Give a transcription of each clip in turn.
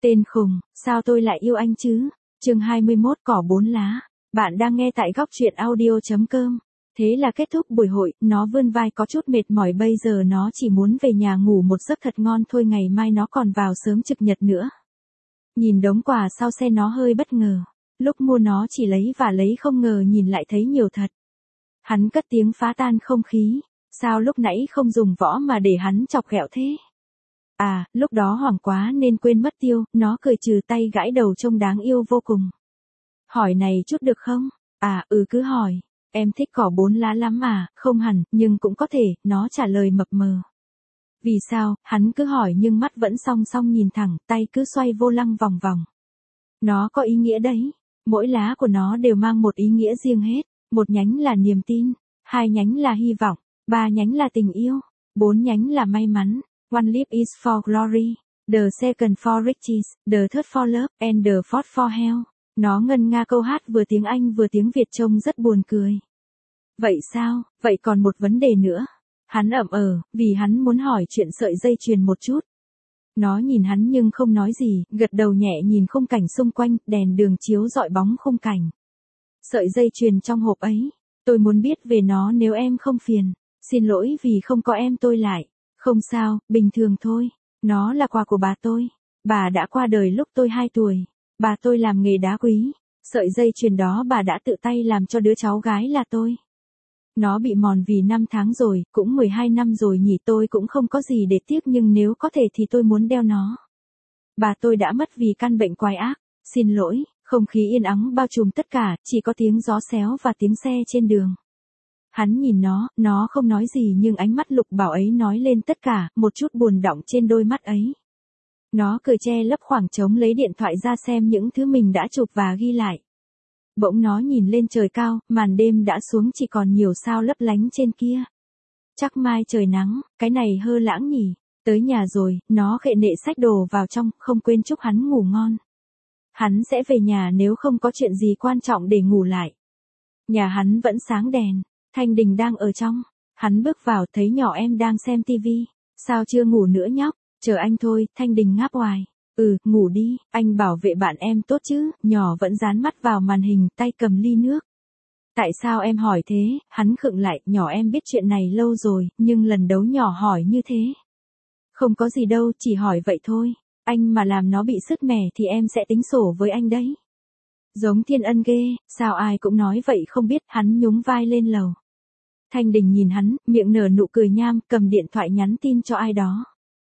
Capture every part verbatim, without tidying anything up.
Tên khùng, sao tôi lại yêu anh chứ? Chương hai mươi mốt cỏ bốn lá. Bạn đang nghe tại góc truyện audio chấm com. Thế là kết thúc buổi hội, nó vươn vai có chút mệt mỏi, bây giờ nó chỉ muốn về nhà ngủ một giấc thật ngon thôi, ngày mai nó còn vào sớm trực nhật nữa. Nhìn đống quà sau xe nó hơi bất ngờ. Lúc mua nó chỉ lấy và lấy, không ngờ nhìn lại thấy nhiều thật. Hắn cất tiếng phá tan không khí. Sao lúc nãy không dùng võ mà để hắn chọc ghẹo thế? À, lúc đó hoảng quá nên quên mất tiêu, nó cười trừ tay gãi đầu trông đáng yêu vô cùng. Hỏi này chút được không? À, ừ cứ hỏi. Em thích cỏ bốn lá lắm à? Không hẳn, nhưng cũng có thể, nó trả lời mập mờ. Vì sao? Hắn cứ hỏi nhưng mắt vẫn song song nhìn thẳng, tay cứ xoay vô lăng vòng vòng. Nó có ý nghĩa đấy. Mỗi lá của nó đều mang một ý nghĩa riêng hết. Một nhánh là niềm tin, hai nhánh là hy vọng, ba nhánh là tình yêu, bốn nhánh là may mắn. One leaf is for glory, the second for riches, the third for love, and the fourth for health. Nó ngân nga câu hát vừa tiếng Anh vừa tiếng Việt trông rất buồn cười. Vậy sao? Vậy còn một vấn đề nữa. Hắn ậm ờ, vì hắn muốn hỏi chuyện sợi dây chuyền một chút. Nó nhìn hắn nhưng không nói gì, gật đầu nhẹ nhìn khung cảnh xung quanh, đèn đường chiếu rọi bóng khung cảnh. Sợi dây chuyền trong hộp ấy, tôi muốn biết về nó nếu em không phiền. Xin lỗi vì không có em tôi lại. Không sao, bình thường thôi. Nó là quà của bà tôi. Bà đã qua đời lúc tôi hai tuổi. Bà tôi làm nghề đá quý. Sợi dây chuyền đó bà đã tự tay làm cho đứa cháu gái là tôi. Nó bị mòn vì năm tháng rồi, cũng mười hai năm rồi nhỉ, tôi cũng không có gì để tiếc nhưng nếu có thể thì tôi muốn đeo nó. Bà tôi đã mất vì căn bệnh quái ác. Xin lỗi, không khí yên ắng bao trùm tất cả, chỉ có tiếng gió xéo và tiếng xe trên đường. Hắn nhìn nó, nó không nói gì nhưng ánh mắt Lục Bảo ấy nói lên tất cả, một chút buồn đọng trên đôi mắt ấy. Nó cười che lấp khoảng trống lấy điện thoại ra xem những thứ mình đã chụp và ghi lại. Bỗng nó nhìn lên trời cao, màn đêm đã xuống chỉ còn nhiều sao lấp lánh trên kia. Chắc mai trời nắng, cái này hơ lãng nhỉ. Tới nhà rồi, nó khệ nệ xách đồ vào trong, không quên chúc hắn ngủ ngon. Hắn sẽ về nhà nếu không có chuyện gì quan trọng để ngủ lại. Nhà hắn vẫn sáng đèn. Thanh Đình đang ở trong. Hắn bước vào thấy nhỏ em đang xem tivi. Sao chưa ngủ nữa nhóc? Chờ anh thôi, Thanh Đình ngáp hoài. Ừ, ngủ đi, anh bảo vệ bạn em tốt chứ. Nhỏ vẫn dán mắt vào màn hình, tay cầm ly nước. Tại sao em hỏi thế? Hắn khựng lại, nhỏ em biết chuyện này lâu rồi, nhưng lần đấu nhỏ hỏi như thế. Không có gì đâu, chỉ hỏi vậy thôi. Anh mà làm nó bị sứt mẻ thì em sẽ tính sổ với anh đấy. Giống thiên ân ghê, sao ai cũng nói vậy không biết. Hắn nhún vai lên lầu. Thanh Đình nhìn hắn, miệng nở nụ cười nham, cầm điện thoại nhắn tin cho ai đó.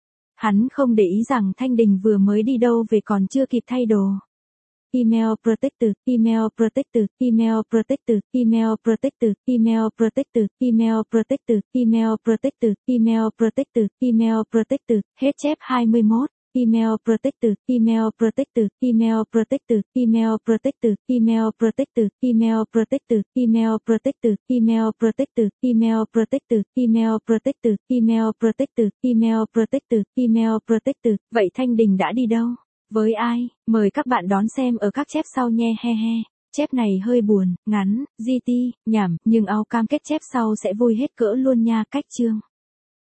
Hắn không để ý rằng Thanh Đình vừa mới đi đâu về còn chưa kịp thay đồ. Email protected, email protected, email protected, email protected, email protected, email protected, email protected, email protected, email protected, hết chép hai mươi mốt. Email protected, email protected, email protected, email protected, email protected, email protected, email protected, email protected, email protected, email protected, email protected, email protected, email protected. Vậy Thanh Đình đã đi đâu? Với ai? Mời các bạn đón xem ở các chép sau nhé, he he. Chép này hơi buồn, ngắn, gi ti, nhảm, nhưng ao cam kết chép sau sẽ vui hết cỡ luôn nha. Cách chương